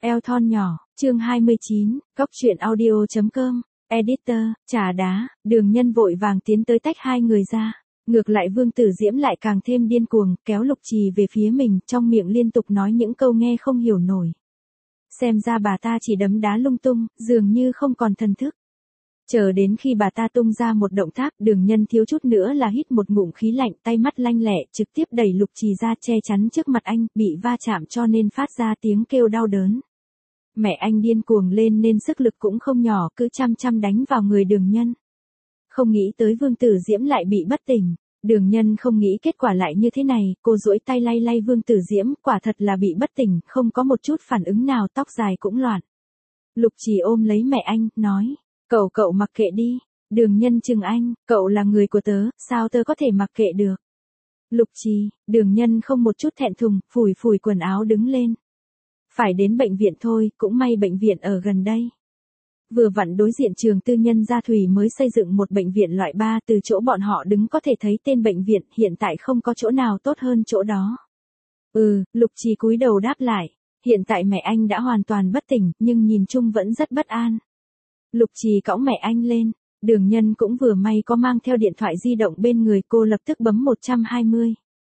Eo thon nhỏ, chương 29, Cóc truyện audio.com, Editor, trà đá, Đường Nhân vội vàng tiến tới tách hai người ra. Ngược lại Vương Tử Diễm lại càng thêm điên cuồng, kéo Lục Trì về phía mình, trong miệng liên tục nói những câu nghe không hiểu nổi. Xem ra bà ta chỉ đấm đá lung tung, dường như không còn thần thức. Chờ đến khi bà ta tung ra một động tác, Đường Nhân thiếu chút nữa là hít một ngụm khí lạnh, tay mắt lanh lẹ, trực tiếp đẩy Lục Trì ra che chắn trước mặt anh, bị va chạm cho nên phát ra tiếng kêu đau đớn. Mẹ anh điên cuồng lên nên sức lực cũng không nhỏ, cứ chăm chăm đánh vào người Đường Nhân. Không nghĩ tới Vương Tử Diễm lại bị bất tỉnh. Đường Nhân không nghĩ kết quả lại như thế này, cô duỗi tay lay lay Vương Tử Diễm, quả thật là bị bất tỉnh, không có một chút phản ứng nào, tóc dài cũng loạn. Lục Trì ôm lấy mẹ anh, nói, cậu mặc kệ đi. Đường Nhân chừng anh, cậu là người của tớ, sao tớ có thể mặc kệ được. Lục Trì, Đường Nhân không một chút thẹn thùng, phủi phủi quần áo đứng lên. Phải đến bệnh viện thôi, cũng may bệnh viện ở gần đây. Vừa vặn đối diện trường tư nhân Gia Thủy mới xây dựng một bệnh viện loại 3, từ chỗ bọn họ đứng có thể thấy tên bệnh viện, hiện tại không có chỗ nào tốt hơn chỗ đó. Lục Trì cúi đầu đáp lại, hiện tại mẹ anh đã hoàn toàn bất tỉnh, nhưng nhìn chung vẫn rất bất an. Lục Trì cõng mẹ anh lên, Đường Nhân cũng vừa may có mang theo điện thoại di động bên người, cô lập tức bấm 120.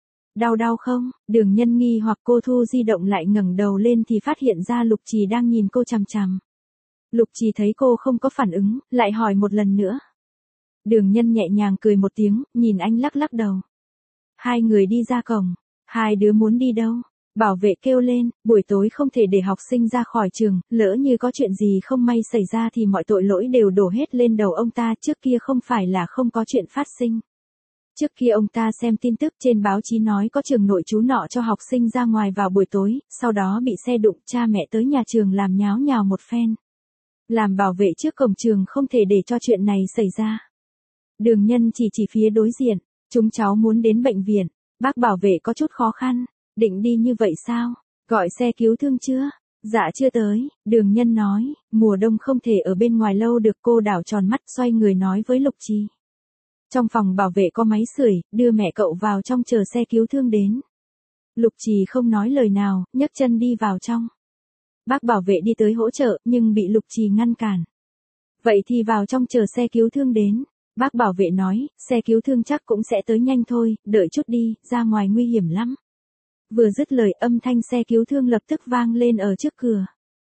Đau không? Đường Nhân nghi hoặc, cô thu di động lại ngẩng đầu lên thì phát hiện ra Lục Trì đang nhìn cô chằm chằm. Lục Trì thấy cô không có phản ứng, lại hỏi một lần nữa. Đường Nhân nhẹ nhàng cười một tiếng, nhìn anh lắc lắc đầu. Hai người đi ra cổng. Hai đứa muốn đi đâu? Bảo vệ kêu lên, buổi tối không thể để học sinh ra khỏi trường, lỡ như có chuyện gì không may xảy ra thì mọi tội lỗi đều đổ hết lên đầu ông ta, trước kia không phải là không có chuyện phát sinh. Trước kia ông ta xem tin tức trên báo chí nói có trường nội trú nọ cho học sinh ra ngoài vào buổi tối, sau đó bị xe đụng, cha mẹ tới nhà trường làm nháo nhào một phen. Làm bảo vệ trước cổng trường không thể để cho chuyện này xảy ra. Đường Nhân chỉ phía đối diện, chúng cháu muốn đến bệnh viện, bác bảo vệ có chút khó khăn, định đi như vậy sao, gọi xe cứu thương chưa? Dạ chưa tới, Đường Nhân nói, mùa đông không thể ở bên ngoài lâu được, cô đảo tròn mắt xoay người nói với Lục Trì. Trong phòng bảo vệ có máy sưởi, đưa mẹ cậu vào trong chờ xe cứu thương đến. Lục Trì không nói lời nào, nhấc chân đi vào trong. Bác bảo vệ đi tới hỗ trợ, nhưng bị Lục Trì ngăn cản. Vậy thì vào trong chờ xe cứu thương đến. Bác bảo vệ nói, xe cứu thương chắc cũng sẽ tới nhanh thôi, đợi chút đi, ra ngoài nguy hiểm lắm. Vừa dứt lời, âm thanh xe cứu thương lập tức vang lên ở trước cửa.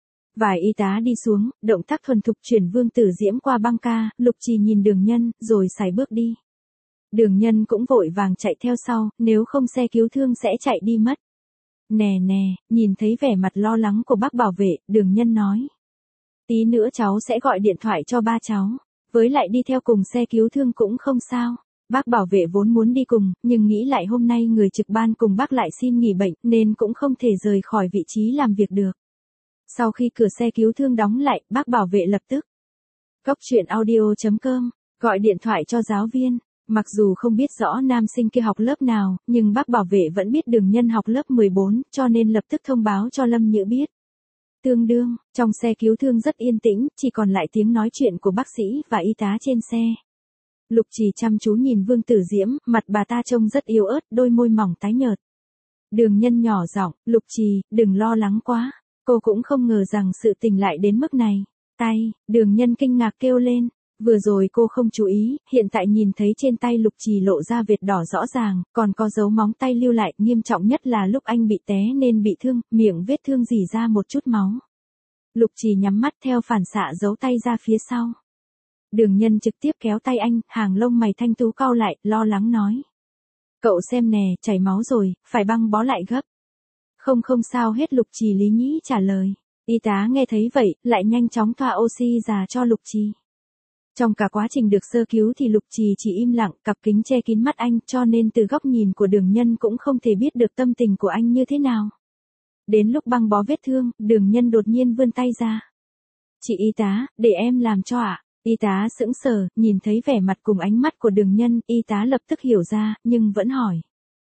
Vài y tá đi xuống, động tác thuần thục chuyển Vương Tử Diễm qua băng ca, Lục Trì nhìn Đường Nhân, rồi sải bước đi. Đường Nhân cũng vội vàng chạy theo sau, nếu không xe cứu thương sẽ chạy đi mất. Nè, nhìn thấy vẻ mặt lo lắng của bác bảo vệ, Đường Nhân nói. Tí nữa cháu sẽ gọi điện thoại cho ba cháu, với lại đi theo cùng xe cứu thương cũng không sao. Bác bảo vệ vốn muốn đi cùng, nhưng nghĩ lại hôm nay người trực ban cùng bác lại xin nghỉ bệnh, nên cũng không thể rời khỏi vị trí làm việc được. Sau khi cửa xe cứu thương đóng lại, bác bảo vệ lập tức. Cóc truyện audio.com, gọi điện thoại cho giáo viên. Mặc dù không biết rõ nam sinh kia học lớp nào, nhưng bác bảo vệ vẫn biết Đường Nhân học lớp 14, cho nên lập tức thông báo cho Lâm Nhữ biết. Tương đương, trong xe cứu thương rất yên tĩnh, chỉ còn lại tiếng nói chuyện của bác sĩ và y tá trên xe. Lục Trì chăm chú nhìn Vương Tử Diễm, mặt bà ta trông rất yếu ớt, đôi môi mỏng tái nhợt. Đường Nhân nhỏ giọng, Lục Trì, đừng lo lắng quá. Cô cũng không ngờ rằng sự tình lại đến mức này. Đường Nhân kinh ngạc kêu lên. Vừa rồi cô không chú ý, hiện tại nhìn thấy trên tay Lục Trì lộ ra vệt đỏ rõ ràng, còn có dấu móng tay lưu lại, nghiêm trọng nhất là lúc anh bị té nên bị thương, miệng vết thương rỉ ra một chút máu. Lục Trì nhắm mắt theo phản xạ giấu tay ra phía sau. Đường Nhân trực tiếp kéo tay anh, hàng lông mày thanh tú cau lại, lo lắng nói. Cậu xem nè, chảy máu rồi, phải băng bó lại gấp. Không sao hết, Lục Trì lý nhí trả lời. Y tá nghe thấy vậy, lại nhanh chóng thoa oxy già cho Lục Trì. Trong cả quá trình được sơ cứu thì Lục Trì chỉ im lặng, cặp kính che kín mắt anh, cho nên từ góc nhìn của Đường Nhân cũng không thể biết được tâm tình của anh như thế nào. Đến lúc băng bó vết thương, Đường Nhân đột nhiên vươn tay ra. Chị y tá, để em làm cho ạ. Y tá sững sờ, nhìn thấy vẻ mặt cùng ánh mắt của Đường Nhân, y tá lập tức hiểu ra, nhưng vẫn hỏi.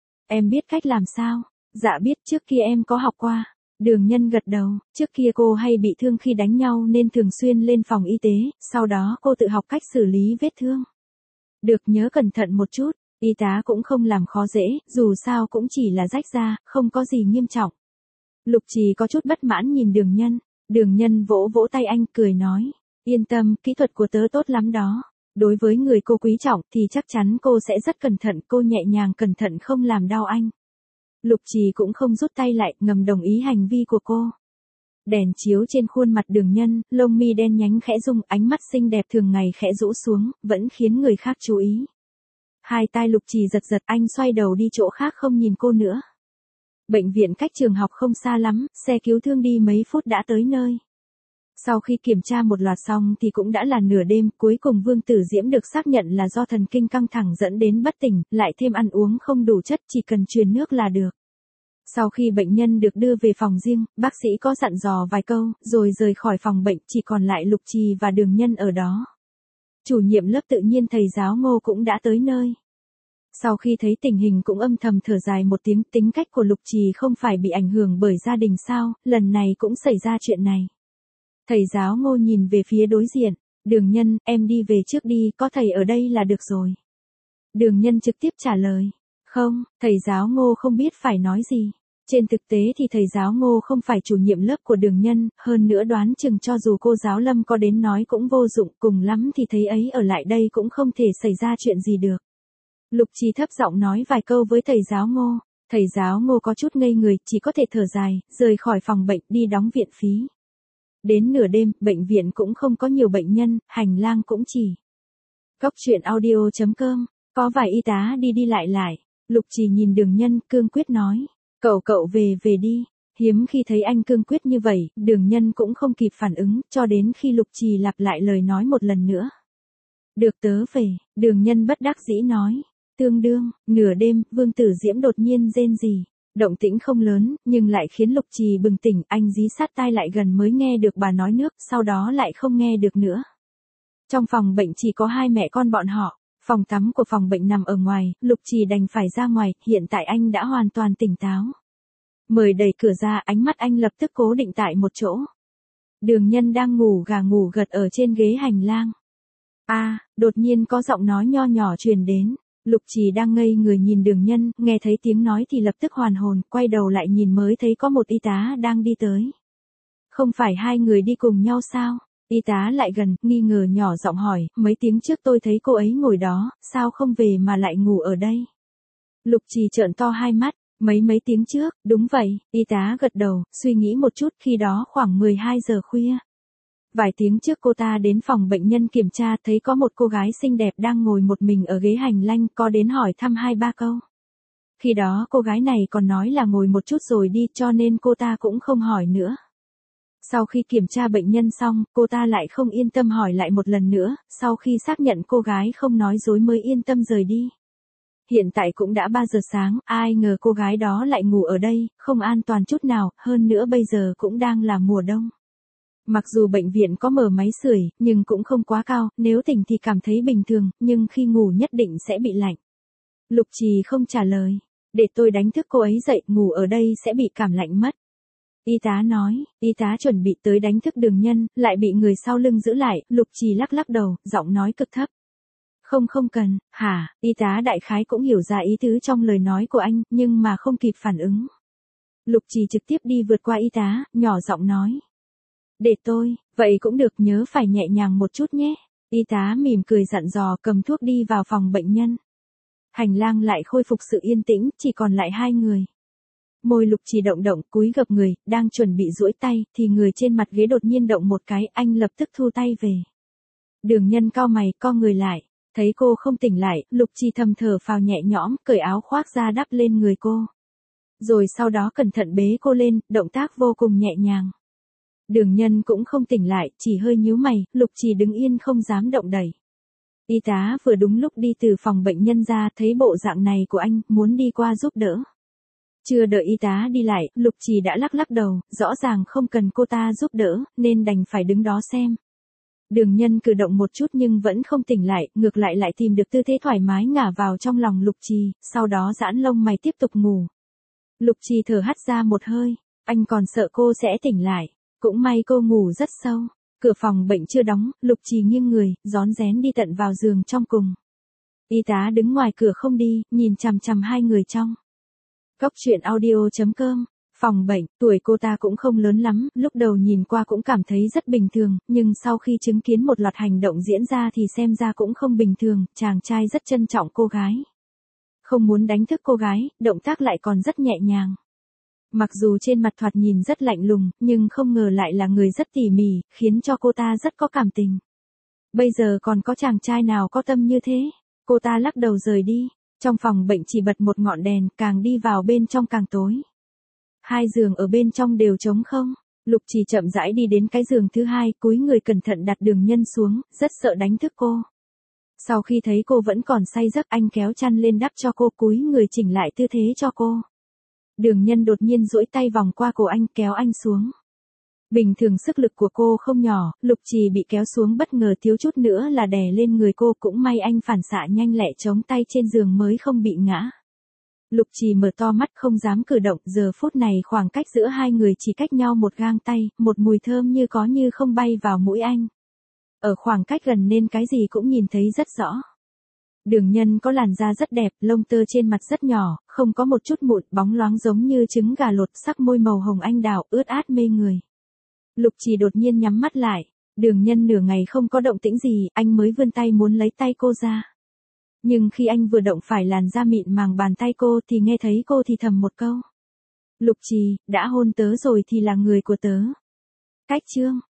Em biết cách làm sao? Dạ biết, trước kia em có học qua. Đường Nhân gật đầu, trước kia cô hay bị thương khi đánh nhau nên thường xuyên lên phòng y tế, sau đó cô tự học cách xử lý vết thương. Được, nhớ cẩn thận một chút, y tá cũng không làm khó dễ, dù sao cũng chỉ là rách da, không có gì nghiêm trọng. Lục Trì có chút bất mãn nhìn Đường Nhân. Đường Nhân vỗ vỗ tay anh cười nói. Yên tâm, kỹ thuật của tớ tốt lắm đó. Đối với người cô quý trọng thì chắc chắn cô sẽ rất cẩn thận, cô nhẹ nhàng cẩn thận không làm đau anh. Lục Trì cũng không rút tay lại, ngầm đồng ý hành vi của cô. Đèn chiếu trên khuôn mặt Đường Nhân, lông mi đen nhánh khẽ rung, ánh mắt xinh đẹp thường ngày khẽ rũ xuống, vẫn khiến người khác chú ý. Hai tai Lục Trì giật giật, anh xoay đầu đi chỗ khác không nhìn cô nữa. Bệnh viện cách trường học không xa lắm, xe cứu thương đi mấy phút đã tới nơi. Sau khi kiểm tra một loạt xong thì cũng đã là nửa đêm, cuối cùng Vương Tử Diễm được xác nhận là do thần kinh căng thẳng dẫn đến bất tỉnh, lại thêm ăn uống không đủ chất, chỉ cần truyền nước là được. Sau khi bệnh nhân được đưa về phòng riêng, bác sĩ có dặn dò vài câu, rồi rời khỏi phòng bệnh, chỉ còn lại Lục Trì và Đường Nhân ở đó. Chủ nhiệm lớp tự nhiên thầy giáo Ngô cũng đã tới nơi. Sau khi thấy tình hình cũng âm thầm thở dài một tiếng, tính cách của Lục Trì không phải bị ảnh hưởng bởi gia đình sao, lần này cũng xảy ra chuyện này. Thầy giáo Ngô nhìn về phía đối diện, Đường Nhân, em đi về trước đi, có thầy ở đây là được rồi. Đường Nhân trực tiếp trả lời, không, thầy giáo Ngô không biết phải nói gì. Trên thực tế thì thầy giáo Ngô không phải chủ nhiệm lớp của Đường Nhân, hơn nữa đoán chừng cho dù cô giáo Lâm có đến nói cũng vô dụng, cùng lắm thì thầy ấy ở lại đây cũng không thể xảy ra chuyện gì được. Lục Trì thấp giọng nói vài câu với thầy giáo Ngô, thầy giáo Ngô có chút ngây người, chỉ có thể thở dài, rời khỏi phòng bệnh đi đóng viện phí. Đến nửa đêm, bệnh viện cũng không có nhiều bệnh nhân, hành lang cũng chỉ. Góc truyện audio.com, có vài y tá đi đi lại lại. Lục Trì nhìn Đường Nhân, cương quyết nói, cậu về đi. Hiếm khi thấy anh cương quyết như vậy, Đường Nhân cũng không kịp phản ứng, cho đến khi Lục Trì lặp lại lời nói một lần nữa. Được tớ về, Đường Nhân bất đắc dĩ nói. Tương đương, nửa đêm, Vương Tử Diễm đột nhiên rên rỉ. Động tĩnh không lớn, nhưng lại khiến Lục Trì bừng tỉnh, anh dí sát tai lại gần mới nghe được bà nói nước, sau đó lại không nghe được nữa. Trong phòng bệnh chỉ có hai mẹ con bọn họ, phòng tắm của phòng bệnh nằm ở ngoài, Lục Trì đành phải ra ngoài, hiện tại anh đã hoàn toàn tỉnh táo. Mời đẩy cửa ra, ánh mắt anh lập tức cố định tại một chỗ. Đường Nhân đang ngủ gà ngủ gật ở trên ghế hành lang. Đột nhiên có giọng nói nho nhỏ truyền đến. Lục Trì đang ngây người nhìn Đường Nhân, nghe thấy tiếng nói thì lập tức hoàn hồn, quay đầu lại nhìn mới thấy có một y tá đang đi tới. Không phải hai người đi cùng nhau sao? Y tá lại gần, nghi ngờ nhỏ giọng hỏi, mấy tiếng trước tôi thấy cô ấy ngồi đó, sao không về mà lại ngủ ở đây? Lục Trì trợn to hai mắt, mấy tiếng trước, đúng vậy, y tá gật đầu, suy nghĩ một chút, khi đó khoảng 12 giờ khuya. Vài tiếng trước cô ta đến phòng bệnh nhân kiểm tra thấy có một cô gái xinh đẹp đang ngồi một mình ở ghế hành lang, có đến hỏi thăm 2-3 câu. Khi đó cô gái này còn nói là ngồi một chút rồi đi, cho nên cô ta cũng không hỏi nữa. Sau khi kiểm tra bệnh nhân xong, cô ta lại không yên tâm hỏi lại một lần nữa, sau khi xác nhận cô gái không nói dối mới yên tâm rời đi. Hiện tại cũng đã 3 giờ sáng, ai ngờ cô gái đó lại ngủ ở đây, không an toàn chút nào, hơn nữa bây giờ cũng đang là mùa đông. Mặc dù bệnh viện có mở máy sưởi, nhưng cũng không quá cao, nếu tỉnh thì cảm thấy bình thường, nhưng khi ngủ nhất định sẽ bị lạnh. Lục Trì không trả lời. Để tôi đánh thức cô ấy dậy, ngủ ở đây sẽ bị cảm lạnh mất. Y tá nói, y tá chuẩn bị tới đánh thức Đường Nhân, lại bị người sau lưng giữ lại, Lục Trì lắc đầu, giọng nói cực thấp. Không cần, hả, y tá đại khái cũng hiểu ra ý tứ trong lời nói của anh, nhưng mà không kịp phản ứng. Lục Trì trực tiếp đi vượt qua y tá, nhỏ giọng nói. Để tôi, vậy cũng được, nhớ phải nhẹ nhàng một chút nhé. Y tá mỉm cười dặn dò, cầm thuốc đi vào phòng bệnh nhân. Hành lang lại khôi phục sự yên tĩnh, chỉ còn lại hai người. Môi Lục Trì động, cúi gập người, đang chuẩn bị duỗi tay, thì người trên mặt ghế đột nhiên động một cái, anh lập tức thu tay về. Đường Nhân cau mày, co người lại, thấy cô không tỉnh lại, Lục Trì thầm thở phào nhẹ nhõm, cởi áo khoác ra đắp lên người cô. Rồi sau đó cẩn thận bế cô lên, động tác vô cùng nhẹ nhàng. Đường Nhân cũng không tỉnh lại, chỉ hơi nhíu mày, Lục Trì đứng yên không dám động đẩy. Y tá vừa đúng lúc đi từ phòng bệnh nhân ra, thấy bộ dạng này của anh, muốn đi qua giúp đỡ. Chưa đợi y tá đi lại, Lục Trì đã lắc đầu, rõ ràng không cần cô ta giúp đỡ, nên đành phải đứng đó xem. Đường Nhân cử động một chút nhưng vẫn không tỉnh lại, ngược lại tìm được tư thế thoải mái ngả vào trong lòng Lục Trì, sau đó giãn lông mày tiếp tục ngủ. Lục Trì thở hắt ra một hơi, anh còn sợ cô sẽ tỉnh lại. Cũng may cô ngủ rất sâu. Cửa phòng bệnh chưa đóng, Lục Trì nghiêng người, rón rén đi tận vào giường trong cùng. Y tá đứng ngoài cửa không đi, nhìn chằm chằm hai người trong. Góc truyện audio.com Phòng bệnh, tuổi cô ta cũng không lớn lắm, lúc đầu nhìn qua cũng cảm thấy rất bình thường, nhưng sau khi chứng kiến một loạt hành động diễn ra thì xem ra cũng không bình thường, chàng trai rất trân trọng cô gái. Không muốn đánh thức cô gái, động tác lại còn rất nhẹ nhàng. Mặc dù trên mặt thoạt nhìn rất lạnh lùng, nhưng không ngờ lại là người rất tỉ mỉ, khiến cho cô ta rất có cảm tình. Bây giờ còn có chàng trai nào có tâm như thế? Cô ta lắc đầu rời đi. Trong phòng bệnh chỉ bật một ngọn đèn, càng đi vào bên trong càng tối. Hai giường ở bên trong đều trống không. Lục Trì chậm rãi đi đến cái giường thứ hai, cúi người cẩn thận đặt Đường Nhân xuống, rất sợ đánh thức cô. Sau khi thấy cô vẫn còn say giấc, anh kéo chăn lên đắp cho cô, cúi người chỉnh lại tư thế cho cô. Đường Nhân đột nhiên duỗi tay vòng qua cổ anh, kéo anh xuống. Bình thường sức lực của cô không nhỏ, Lục Trì bị kéo xuống bất ngờ thiếu chút nữa là đè lên người cô, cũng may anh phản xạ nhanh lẹ chống tay trên giường mới không bị ngã. Lục Trì mở to mắt không dám cử động, giờ phút này khoảng cách giữa hai người chỉ cách nhau một gang tay, một mùi thơm như có như không bay vào mũi anh. Ở khoảng cách gần nên cái gì cũng nhìn thấy rất rõ. Đường Nhân có làn da rất đẹp, lông tơ trên mặt rất nhỏ, không có một chút mụn, bóng loáng giống như trứng gà luộc, sắc môi màu hồng anh đào, ướt át mê người. Lục Trì đột nhiên nhắm mắt lại. Đường Nhân nửa ngày không có động tĩnh gì, anh mới vươn tay muốn lấy tay cô ra. Nhưng khi anh vừa động phải làn da mịn màng bàn tay cô thì nghe thấy cô thì thầm một câu. Lục Trì, đã hôn tớ rồi thì là người của tớ. Cách chương.